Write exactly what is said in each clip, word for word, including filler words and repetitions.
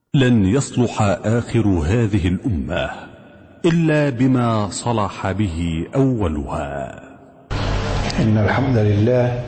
لن يصلح آخر هذه الأمة إلا بما صلح به أولها. إن الحمد لله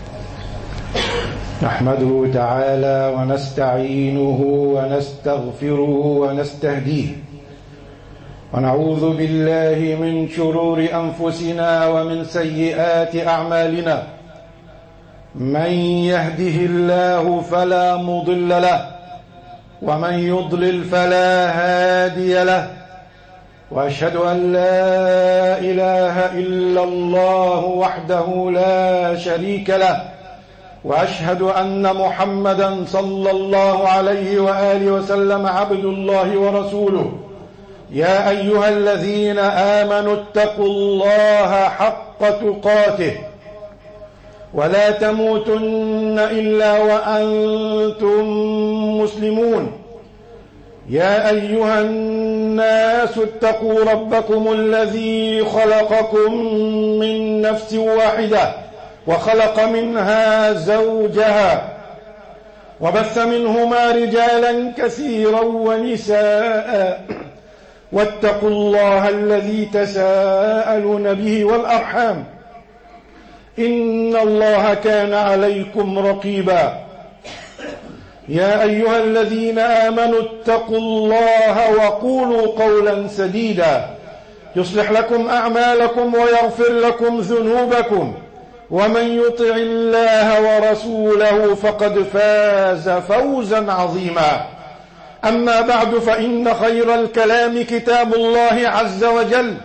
نحمده تعالى ونستعينه ونستغفره ونستهديه، ونعوذ بالله من شرور أنفسنا ومن سيئات أعمالنا. من يهده الله فلا مضل له، ومن يضلل فلا هادي له، وأشهد أن لا إله إلا الله وحده لا شريك له، وأشهد أن محمدا صلى الله عليه وآله وسلم عبد الله ورسوله. يا أيها الذين آمنوا اتقوا الله حق تقاته ولا تموتن إلا وأنتم مسلمون. يا أيها الناس اتقوا ربكم الذي خلقكم من نفس واحدة وخلق منها زوجها وبث منهما رجالا كثيرا ونساء، واتقوا الله الذي تساءلون به والأرحام إن الله كان عليكم رقيبا. يا أيها الذين آمنوا اتقوا الله وقولوا قولا سديدا يصلح لكم أعمالكم ويغفر لكم ذنوبكم، ومن يطع الله ورسوله فقد فاز فوزا عظيما. أما بعد، فإن خير الكلام كتاب الله عز وجل،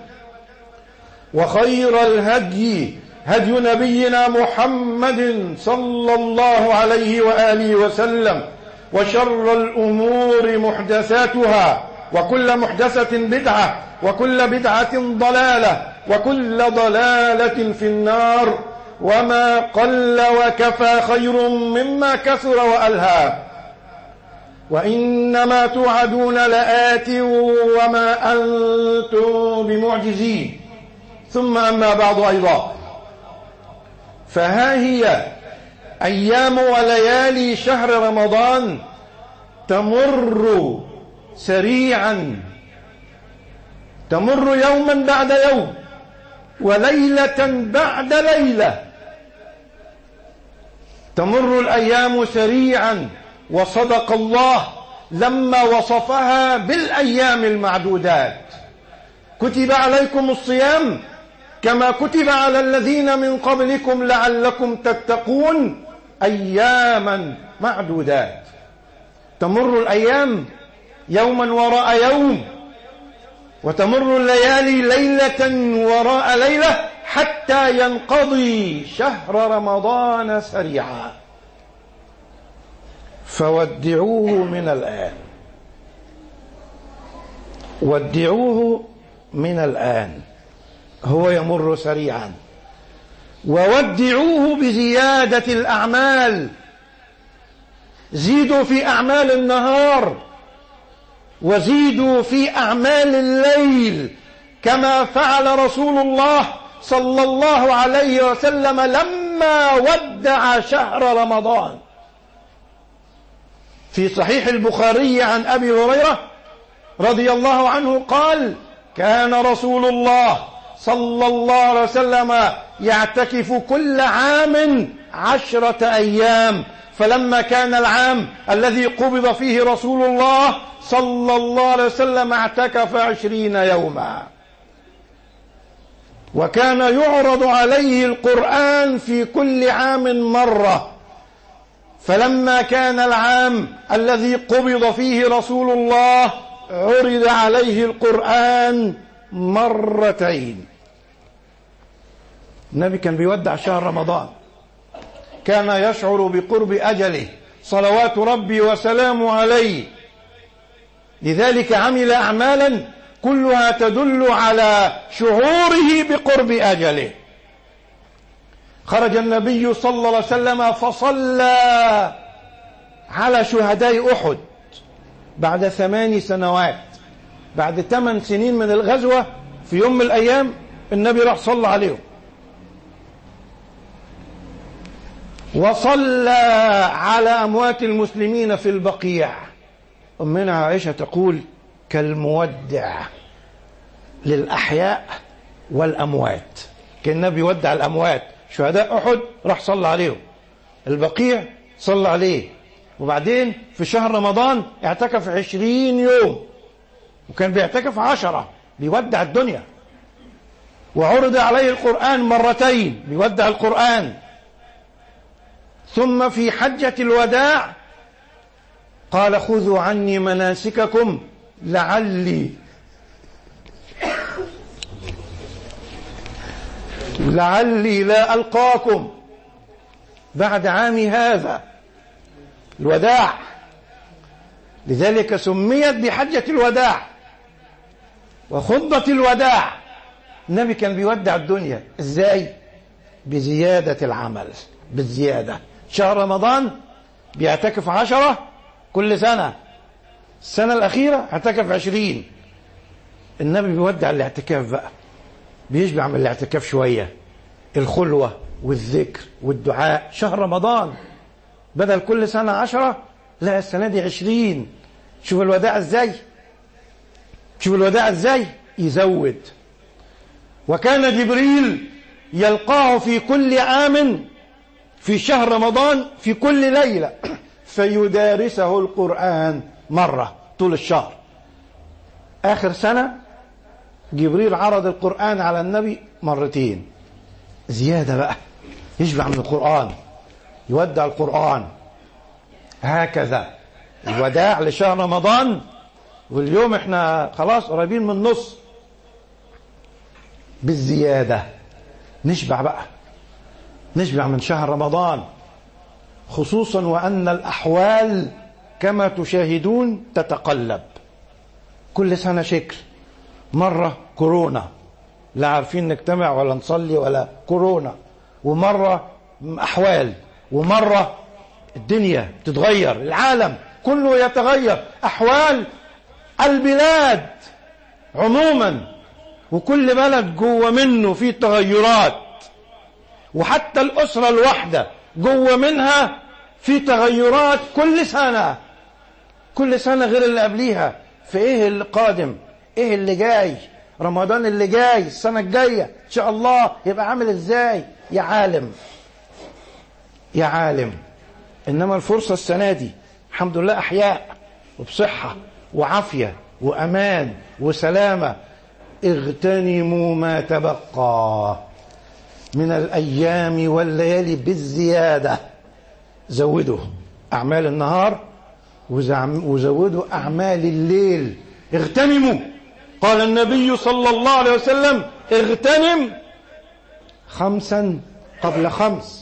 وخير الهدي هدي نبينا محمد صلى الله عليه وآله وسلم، وشر الأمور محدثاتها، وكل محدثة بدعة، وكل بدعة ضلالة، وكل ضلالة في النار. وما قل وكفى خير مما كثر وألهى. وإنما توعدون لآت وما أنتم بمعجزين. ثم أما بعد أيضا، فها هي أيام وليالي شهر رمضان تمر سريعا، تمر يوما بعد يوم وليلة بعد ليلة. تمر الأيام سريعا، وصدق الله لما وصفها بالأيام المعدودات. كتب عليكم الصيام كما كتب على الذين من قبلكم لعلكم تتقون أياما معدودات. تمر الأيام يوما وراء يوم، وتمر الليالي ليلة وراء ليلة، حتى ينقضي شهر رمضان سريعا. فودعوه من الآن، ودعوه من الآن، هو يمر سريعا. وودعوه بزيادة الأعمال، زيدوا في أعمال النهار وزيدوا في أعمال الليل، كما فعل رسول الله صلى الله عليه وسلم لما ودع شهر رمضان. في صحيح البخاري عن أبي هريرة رضي الله عنه قال: كان رسول الله صلى الله عليه وسلم يعتكف كل عام عشرة أيام، فلما كان العام الذي قبض فيه رسول الله صلى الله عليه وسلم اعتكف عشرين يوما. وكان يعرض عليه القرآن في كل عام مرة، فلما كان العام الذي قبض فيه رسول الله عرض عليه القرآن مرتين. النبي كان بيودع شهر رمضان، كان يشعر بقرب أجله صلوات ربي وسلامه عليه، لذلك عمل أعمالا كلها تدل على شعوره بقرب أجله. خرج النبي صلى الله عليه وسلم فصلى على شهداء أحد بعد ثمان سنوات، بعد ثمان سنين من الغزوة. في يوم من الأيام النبي راح صلى عليهم، وصلى على أموات المسلمين في البقيع. أمنا عائشة تقول كالمودع للأحياء والأموات. كان النبي يودع الأموات، شهداء أحد راح صلى عليهم، البقيع صلى عليه، وبعدين في شهر رمضان اعتكف عشرين يوم، وكان بيعتكف عشرة، بيودع الدنيا. وعرض عليه القرآن مرتين، بيودع القرآن. ثم في حجة الوداع قال خذوا عني مناسككم لعلي لعلي لا ألقاكم بعد عامي هذا. الوداع، لذلك سميت بحجة الوداع وخطبة الوداع. النبي كان بيودع الدنيا ازاي؟ بزيادة العمل، بالزيادة. شهر رمضان بيعتكف عشرة كل سنة، السنة الأخيرة اعتكف عشرين. النبي بيودع الاعتكاف بقى، بيشبع من الاعتكاف شوية، الخلوة والذكر والدعاء. شهر رمضان بدل كل سنة عشرة، لا السنة دي عشرين. شوف الوداع ازاي، شوف الوداع ازاي، يزود. وكان جبريل يلقاه في كل عام في شهر رمضان في كل ليلة فيدارسه القرآن مرة طول الشهر. آخر سنة جبريل عرض القرآن على النبي مرتين، زيادة بقى، يشبع من القرآن، يودع القرآن. هكذا الوداع لشهر رمضان. واليوم احنا خلاص قريبين من النص، بالزيادة نشبع بقى، نشبع من شهر رمضان، خصوصا وأن الأحوال كما تشاهدون تتقلب كل سنة شكل. مرة كورونا، لا عارفين نجتمع ولا نصلي ولا كورونا، ومرة أحوال، ومرة الدنيا تتغير، العالم كله يتغير، أحوال البلاد عموما، وكل بلد جوه منه فيه تغيرات، وحتى الأسرة الواحدة جوه منها في تغيرات كل سنة، كل سنة غير اللي قبليها. في ايه اللي قادم، ايه اللي جاي، رمضان اللي جاي السنة الجاية ان شاء الله يبقى عامل ازاي؟ يا عالم يا عالم. انما الفرصة السنة دي الحمد لله احياء وبصحة وعافية وامان وسلامة. اغتنموا ما تبقى من الايام والليالي بالزيادة. زودوا اعمال النهار وزودوا اعمال الليل. اغتنموا، قال النبي صلى الله عليه وسلم اغتنم خمسا قبل خمس.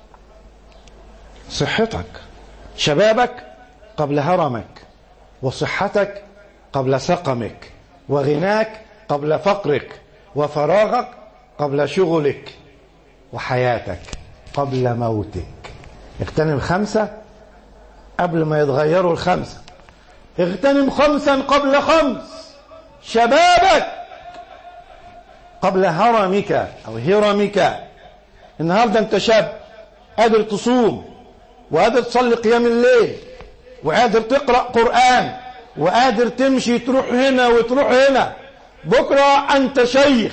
صحتك، شبابك قبل هرمك، وصحتك قبل سقمك، وغناك قبل فقرك، وفراغك قبل شغلك، وحياتك قبل موتك. اغتنم خمسة قبل ما يتغيروا الخمسة. اغتنم خمسا قبل خمس. شبابك قبل هرمك أو هرمك. النهاردة انت شاب قادر تصوم، وقادر تصلي قيام الليل، وقادر تقرأ قرآن، وقادر تمشي تروح هنا وتروح هنا. بكرة أنت شيخ.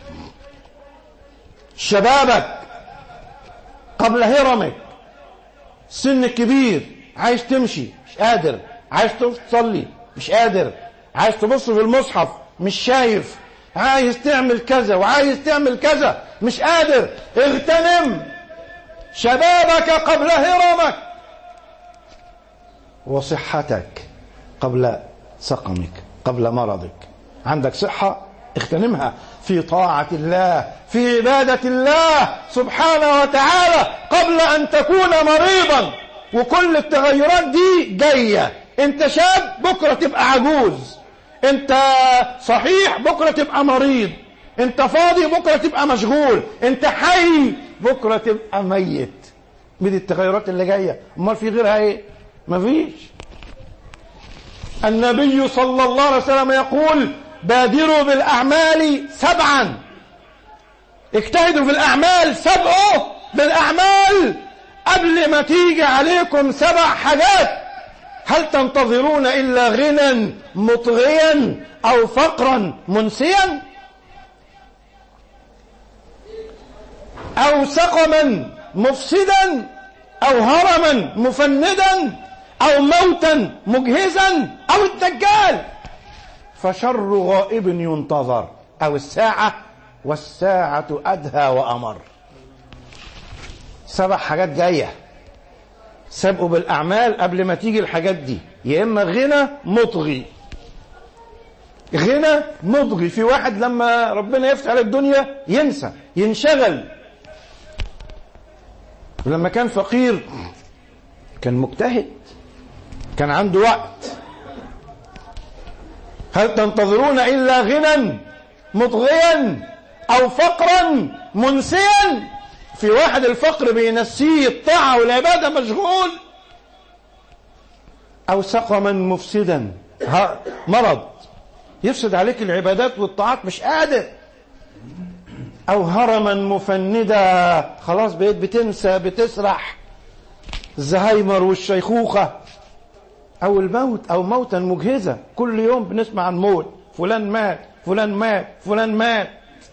شبابك قبل هرمك. سن كبير، عايز تمشي مش قادر، عايز تصلي مش قادر، عايز تبص في المصحف مش شايف، عايز تعمل كذا وعايز تعمل كذا مش قادر. اغتنم شبابك قبل هرمك، وصحتك قبل سقمك، قبل مرضك. عندك صحة اغتنمها في طاعة الله، في عبادة الله سبحانه وتعالى قبل أن تكون مريضا. وكل التغيرات دي جاية. انت شاب بكرة تبقى عجوز، انت صحيح بكرة تبقى مريض، انت فاضي بكرة تبقى مشغول، انت حي بكرة تبقى ميت. من التغيرات اللي جاية، امال في غيرها ايه؟ مفيش. النبي صلى الله عليه وسلم يقول بادروا بالأعمال سبعا. اجتهدوا في الأعمال، سبعوا بالأعمال قبل ما تيجي عليكم سبع حاجات هل تنتظرون إلا غنى مطغيا أو فقرا منسيا أو سقما مفسدا أو هرما مفندا أو موتا مجهزا أو الدجال، فشر غائب ينتظر، أو الساعة والساعة أدهى وأمر. سبع حاجات جاية، سبقوا بالأعمال قبل ما تيجي الحاجات دي. يا إما غنى مطغي، غنى مطغي، في واحد لما ربنا يفتح على الدنيا ينسى ينشغل، ولما كان فقير كان مجتهد، كان عنده وقت. هل تنتظرون إلا غنى مطغيا أو فقرا منسيا؟ في واحد الفقر بينسيه الطاعة والعبادة، مشغول. أو سقما مفسدا، مرض يفسد عليك العبادات والطاعات، مش قادر. أو هرما مفندا، خلاص بقيت بتنسى بتسرح، الزهايمر والشيخوخة. أو الموت، أو موتا مجهزة، كل يوم بنسمع عن موت، فلان مات فلان مات فلان مات.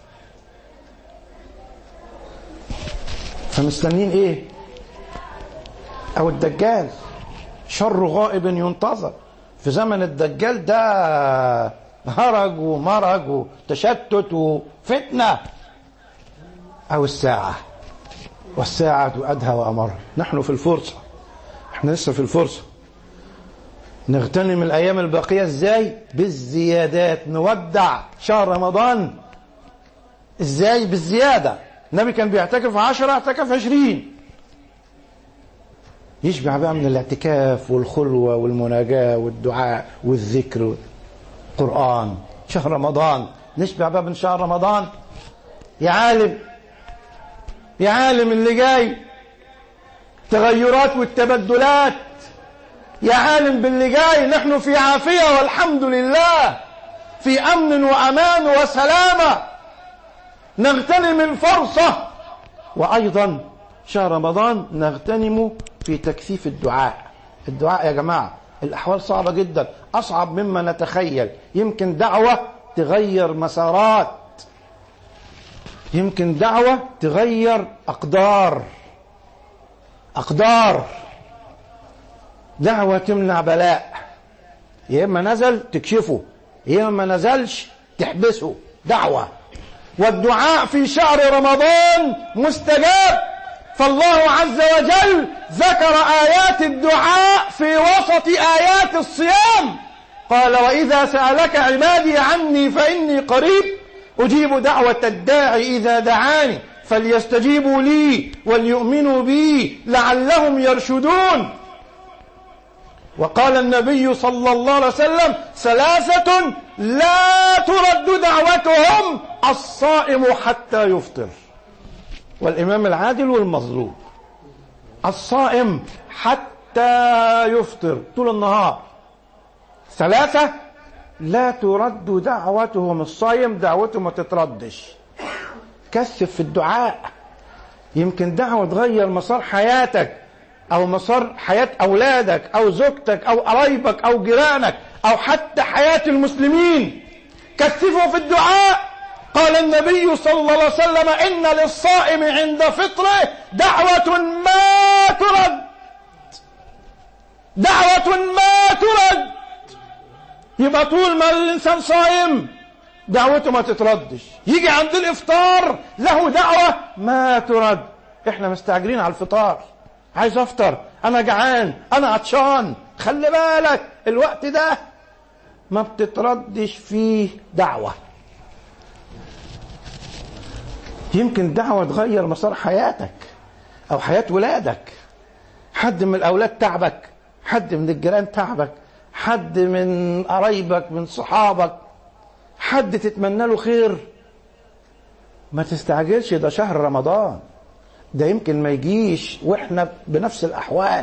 فمستنين ايه؟ او الدجال، شر غائب ينتظر. في زمن الدجال ده هرج ومرج وتشتت وفتنة. او الساعة والساعة أدهى وأمر. نحن في الفرصة، احنا لسه في الفرصة. نغتنم الأيام الباقية ازاي؟ بالزيادات. نودع شهر رمضان ازاي؟ بالزيادة. النبي كان بيعتكف عشرة، اعتكف عشرين، يشبع بقى من الاعتكاف والخلوة والمناجاة والدعاء والذكر والقرآن. شهر رمضان نشبع بقى من شهر رمضان. يا عالم يا عالم اللي جاي، تغيرات والتبدلات، يا عالم باللي جاي. نحن في عافية والحمد لله، في أمن وأمان وسلامة. نغتنم الفرصة. وأيضا شهر رمضان نغتنم في تكثيف الدعاء. الدعاء يا جماعة الأحوال صعبة جدا، أصعب مما نتخيل. يمكن دعوة تغير مسارات، يمكن دعوة تغير أقدار أقدار دعوة تمنع بلاء، يا إما نزل تكشفه، يا إما نزلش تحبسه. دعوة. والدعاء في شهر رمضان مستجاب، فالله عز وجل ذكر آيات الدعاء في وسط آيات الصيام. قال: وإذا سألك عبادي عني فإني قريب أجيب دعوة الداعي إذا دعاني فليستجيبوا لي وليؤمنوا بي لعلهم يرشدون. وقال النبي صلى الله عليه وسلم: ثلاثة لا ترد دعوتهم: الصائم حتى يفطر، والإمام العادل والمظلوم. الصائم حتى يفطر طول النهار. ثلاثة لا ترد دعوتهم، الصائم دعوته ما تتردش. كثف في الدعاء، يمكن دعوة تغير مسار حياتك أو مسار حياة أولادك أو زوجتك أو قرايبك أو جيرانك أو حتى حياة المسلمين. كثفوا في الدعاء. قال النبي صلى الله عليه وسلم: إن للصائم عند فطره دعوة ما ترد، دعوة ما ترد. يبقى طول ما الإنسان صائم دعوته ما تتردش، يجي عند الإفطار له دعوة ما ترد. إحنا مستعجلين على الفطار، عايز أفطر، أنا جعان، أنا عطشان. خلي بالك الوقت ده ما بتتردش فيه دعوة. يمكن دعوة تغير مسار حياتك أو حياة ولادك. حد من الأولاد تعبك، حد من الجيران تعبك، حد من قرايبك من صحابك، حد تتمنى له خير، ما تستعجلش، ده شهر رمضان، ده يمكن ما يجيش واحنا بنفس الأحوال.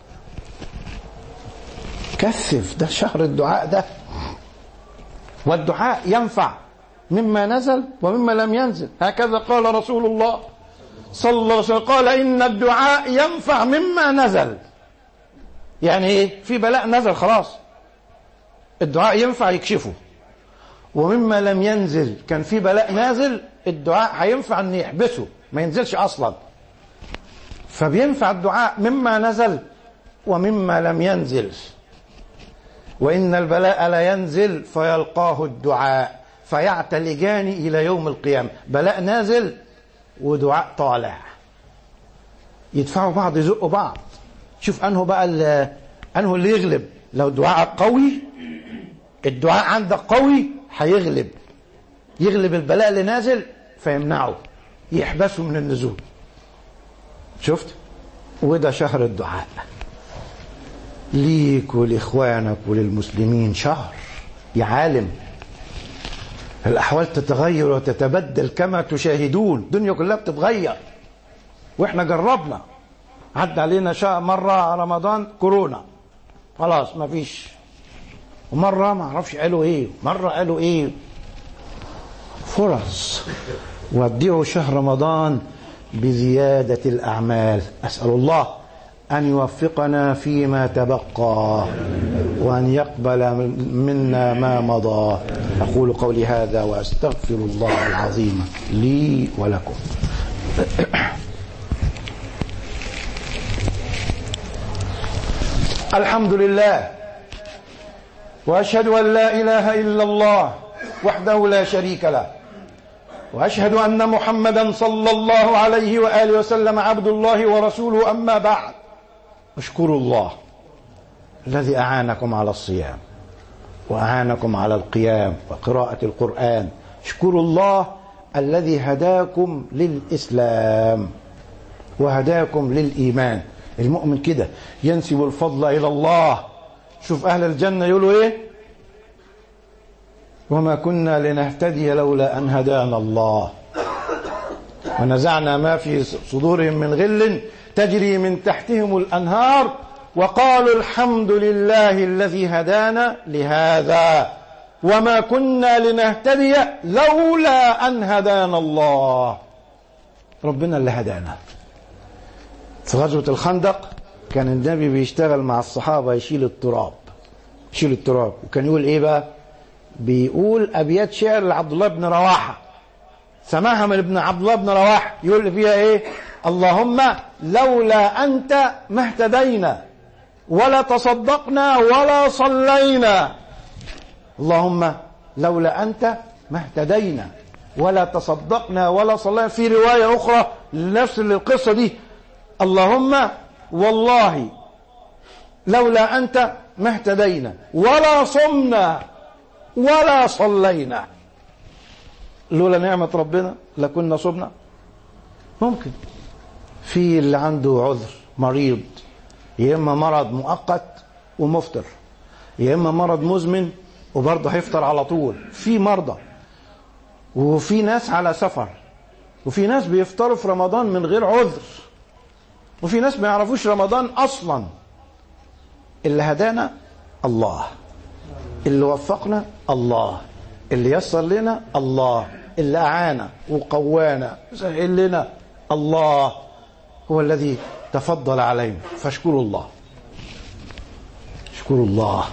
كثف، ده شهر الدعاء ده. والدعاء ينفع مما نزل ومما لم ينزل، هكذا قال رسول الله صلى الله عليه وسلم، قال: إن الدعاء ينفع مما نزل. يعني ايه؟ في بلاء نزل خلاص، الدعاء ينفع يكشفه. ومما لم ينزل، كان في بلاء نازل الدعاء هينفع ان يحبسه ما ينزلش اصلا، فبينفع الدعاء مما نزل ومما لم ينزل. وإن البلاء لا ينزل فيلقاه الدعاء فيعتلجان إلى يوم القيامة. بلاء نازل ودعاء طالع، يدفعوا بعض يزقوا بعض. شوف أنه بقى أنه اللي يغلب. لو الدعاء قوي، الدعاء عندك قوي هيغلب، يغلب البلاء اللي نازل فيمنعه، يحبسه من النزول. شفت؟ وده شهر الدعاء ليك ولإخوانك وللمسلمين، شهر يا عالم الأحوال تتغير وتتبدل كما تشاهدون، الدنيا كلها بتتغير. وإحنا جربنا، عدى علينا شهر مرة رمضان كورونا خلاص ما فيش، ومرة ما اعرفش قالوا ايه، مرة قالوا ايه. فرص. وابدعوا شهر رمضان بزيادة الأعمال. أسأل الله أن يوفقنا فيما تبقى وأن يقبل منا ما مضى. أقول قولي هذا وأستغفر الله العظيم لي ولكم. الحمد لله، وأشهد أن لا إله إلا الله وحده لا شريك له، وأشهد أن محمدا صلى الله عليه وآله وسلم عبد الله ورسوله. أما بعد، اشكروا الله الذي أعانكم على الصيام وأعانكم على القيام وقراءة القرآن. اشكروا الله الذي هداكم للإسلام وهداكم للإيمان. المؤمن كده ينسب الفضل إلى الله. شوف أهل الجنة يقولوا إيه؟ وما كنا لنهتدي لولا أن هدانا الله ونزعنا ما في صدورهم من غل تجري من تحتهم الأنهار وقالوا الحمد لله الذي هدانا لهذا وما كنا لنهتدي لولا أن هدانا الله. ربنا اللي هدانا. في غزوة الخندق كان النبي بيشتغل مع الصحابة يشيل التراب، يشيل التراب، وكان يقول ايه بقى؟ بيقول أبيات شعر لعبد الله بن رواحة، سمعها من ابن عبد الله بن رواحة، يقول فيها ايه؟ اللهم لولا أنت ما اهتدينا ولا تصدقنا ولا صلينا. اللهم لولا أنت ما اهتدينا ولا تصدقنا ولا صلينا. في رواية أخرى لنفس القصة دي، اللهم والله لولا أنت ما اهتدينا ولا صمنا ولا صلينا. لولا نعمة ربنا لكنا صمنا. ممكن في اللي عنده عذر، مريض، يا إما مرض مؤقت ومفطر، يا إما مرض مزمن وبرضه هيفطر على طول. في مرضى، وفي ناس على سفر، وفي ناس بيفطروا في رمضان من غير عذر، وفي ناس ما يعرفوش رمضان أصلا. اللي هدانا الله، اللي وفقنا الله، اللي يسر لنا الله، اللي أعانا وقوانا سهل لنا الله، هو الذي تفضل علينا. فاشكروا الله، اشكروا الله.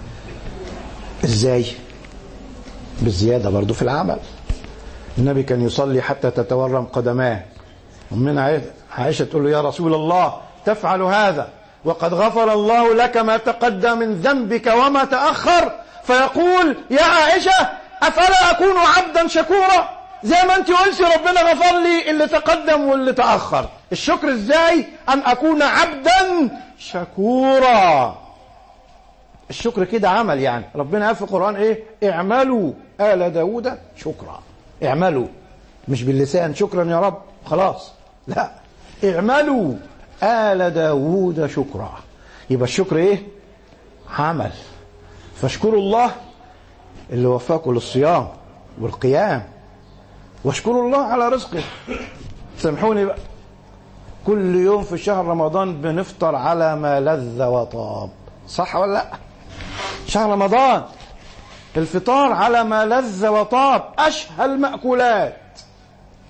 ازاي؟ بالزيادة برضو في العمل. النبي كان يصلي حتى تتورم قدماه، ومن عائشة تقول له يا رسول الله تفعل هذا وقد غفر الله لك ما تقدم من ذنبك وما تأخر؟ فيقول يا عائشة أفلا أكون عبدا شكورا؟ زي ما أنت قلتي ربنا غفر لي اللي تقدم واللي تأخر. الشكر ازاي؟ أن أكون عبدا شكورا. الشكر كده عمل، يعني ربنا قال في القرآن ايه؟ اعملوا آل داود شكرا. اعملوا، مش باللسان شكرا يا رب خلاص، لا، اعملوا آل داود شكرا. يبقى الشكر ايه؟ عمل. فاشكروا الله اللي وفاكم للصيام والقيام، واشكروا الله على رزقه. سامحوني بقى، كل يوم في شهر رمضان بنفطر على ما لذ وطاب، صح ولا لا؟ شهر رمضان الفطار على ما لذ وطاب، أشهى المأكولات،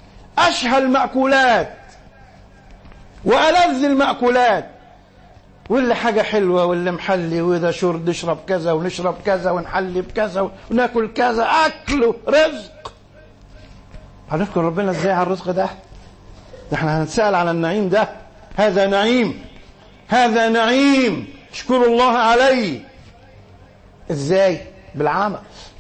أشهى المأكولات وألذ المأكولات. واللي حاجة حلوة واللي محلي، وإذا شرب نشرب كذا ونشرب كذا ونحلي بكذا وناكل كذا، أكل رزق. هنشكر ربنا ازاي على الرزق ده؟ احنا هنتسأل على النعيم ده. هذا نعيم، هذا نعيم، اشكروا الله عليه. ازاي؟ بالعمل.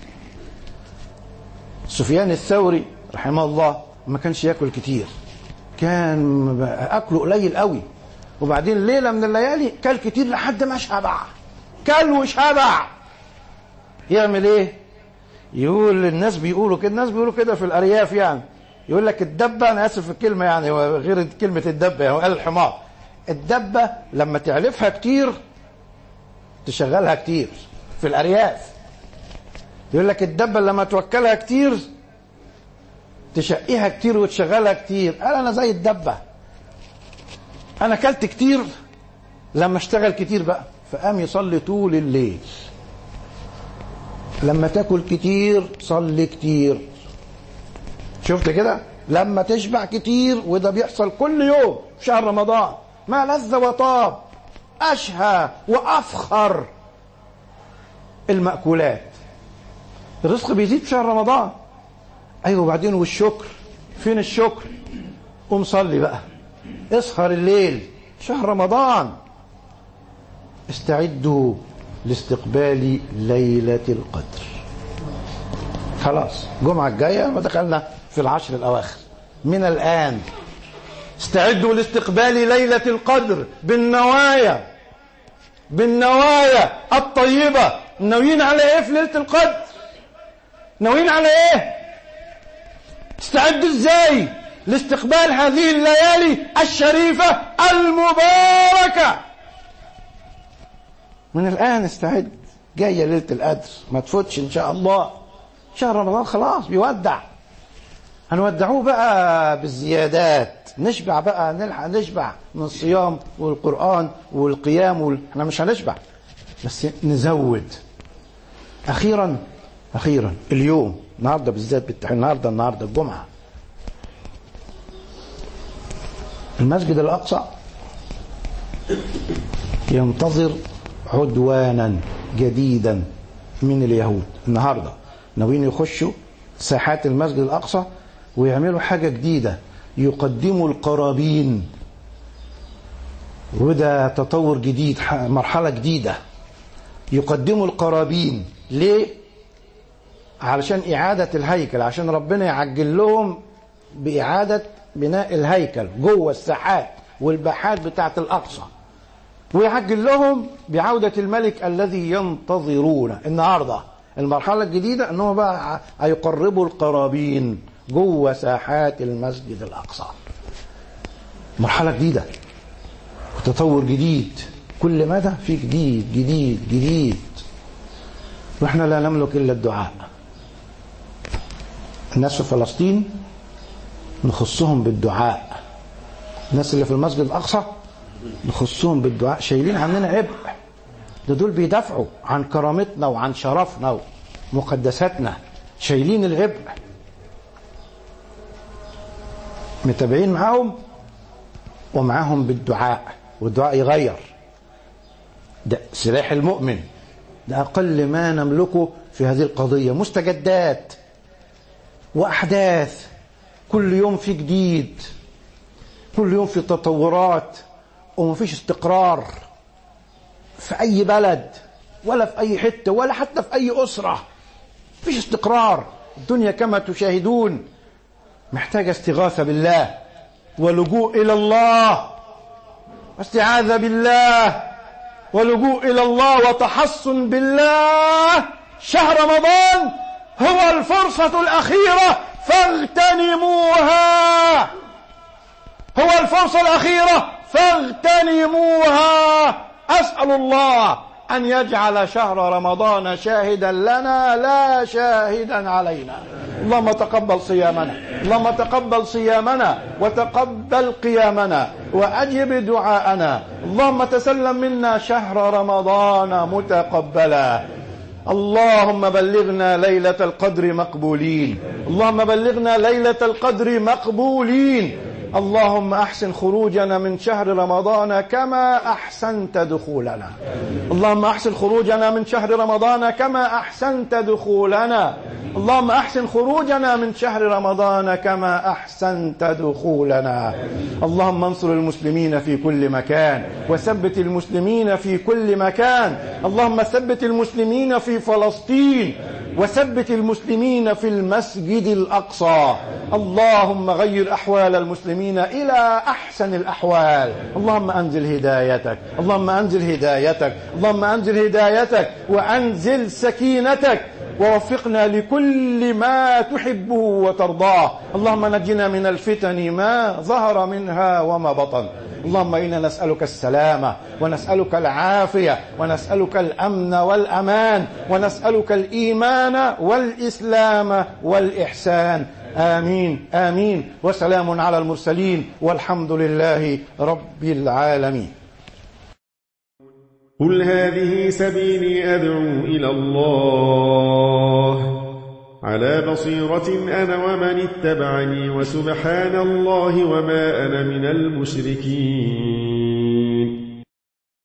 سفيان الثوري رحمه الله ما كانش ياكل كتير، كان اكله قليل قوي، وبعدين ليله من الليالي كل كتير لحد ما شبع، كل وشبع. يعمل ايه؟ يقول الناس بيقولوا كده، الناس بيقولوا كده في الارياف يعني، يقول لك الدبه، انا اسف في الكلمه يعني غير كلمه الدبه، هو قال الحمار. الدبه لما تعلفها كتير تشغلها كتير في الارياف. يقول لك الدبه لما توكلها كتير تشقيها كتير وتشغلها كتير. قال انا زي الدبه، انا اكلت كتير لما اشتغل كتير بقى. فقام يصلي طول الليل. لما تاكل كتير صلي كتير. شفت كده؟ لما تشبع كتير، وده بيحصل كل يوم في شهر رمضان. ما لذ وطاب، اشهى وافخر المأكولات. الرزق بيزيد في شهر رمضان. ايوه، وبعدين والشكر، فين الشكر؟ قوم صلي بقى، اسهر الليل، شهر رمضان. استعدوا لاستقبال ليلة القدر. خلاص الجمعة الجاية ما دخلنا في العشر الأواخر. من الآن استعدوا لاستقبال ليلة القدر بالنوايا، بالنوايا الطيبة. ناويين على ايه في ليلة القدر؟ ناويين على ايه؟ تستعدوا ازاي لاستقبال هذه الليالي الشريفة المباركة؟ من الآن استعد. جاية ليلة القدر، ما تفوتش إن شاء الله. شهر رمضان خلاص بيودع، هنودعوه بقى بالزيادات. نشبع بقى، نلحق نشبع من الصيام والقرآن والقيام وال... احنا مش هنشبع، بس نزود. أخيرا أخيرا اليوم، النهارده بالذات، بالتحديد النهارده النهارده الجمعة، المسجد الأقصى ينتظر عدوانا جديدا من اليهود. النهارده ناويين يخشوا ساحات المسجد الأقصى ويعملوا حاجة جديدة، يقدموا القرابين. وده تطور جديد، مرحلة جديدة. يقدموا القرابين ليه؟ علشان إعادة الهيكل، عشان ربنا يعجل لهم بإعادة بناء الهيكل جوه الساحات والباحات بتاعة الأقصى، ويعجل لهم بعودة الملك الذي ينتظرونه. النهارده المرحلة الجديدة انهم بقى هيقربوا القرابين جوه ساحات المسجد الأقصى. مرحلة جديدة وتطور جديد، كل مدى في جديد جديد جديد. واحنا لا نملك الا الدعاء. الناس في فلسطين نخصهم بالدعاء، الناس اللي في المسجد الأقصى نخصهم بالدعاء. شايلين عننا عبء، ده دول بيدافعوا عن كرامتنا وعن شرفنا ومقدساتنا، شايلين العبء. متابعين معاهم ومعاهم بالدعاء، والدعاء يغير. ده سلاح المؤمن، ده أقل ما نملكه في هذه القضية. مستجدات وأحداث، كل يوم في جديد، كل يوم في تطورات، ومفيش استقرار في أي بلد ولا في أي حتة ولا حتى في أي أسرة. مفيش استقرار. الدنيا كما تشاهدون محتاجة استغاثة بالله ولجوء إلى الله واستعاذة بالله ولجوء إلى الله وتحصن بالله. شهر رمضان هو الفرصة الأخيرة فاغتنموها، هو الفرصة الأخيرة فاغتنموها. أسأل الله أن يجعل شهر رمضان شاهدا لنا لا شاهدا علينا. اللهم تقبل صيامنا، اللهم تقبل صيامنا وتقبل قيامنا وأجب دعاءنا. اللهم تسلم منا شهر رمضان متقبلا. اللهم بلغنا ليلة القدر مقبولين، اللهم بلغنا ليلة القدر مقبولين. اللهم أحسن خروجنا من شهر رمضان كما أحسنت دخولنا. اللهم أحسن خروجنا من شهر رمضان كما أحسنت دخولنا. اللهم أحسن خروجنا من شهر رمضان كما أحسنت دخولنا. اللهم انصر المسلمين في كل مكان وثبت المسلمين في كل مكان. اللهم ثبت المسلمين في فلسطين وثبت المسلمين في المسجد الأقصى. اللهم غير أحوال المسلمين إلى أحسن الأحوال. اللهم أنزل هدايتك، اللهم أنزل هدايتك، اللهم أنزل هدايتك وأنزل سكينتك، ووفقنا لكل ما تحبه وترضاه. اللهم نجنا من الفتن ما ظهر منها وما بطن. اللهم إنا نسألك السلامة ونسألك العافية ونسألك الأمن والأمان ونسألك الإيمان والإسلام والإحسان. آمين آمين. وسلام على المرسلين والحمد لله رب العالمين. قل هذه سبيلي أدعو إلى الله على بصيرة أنا ومن اتبعني وسبحان الله وما أنا من المشركين.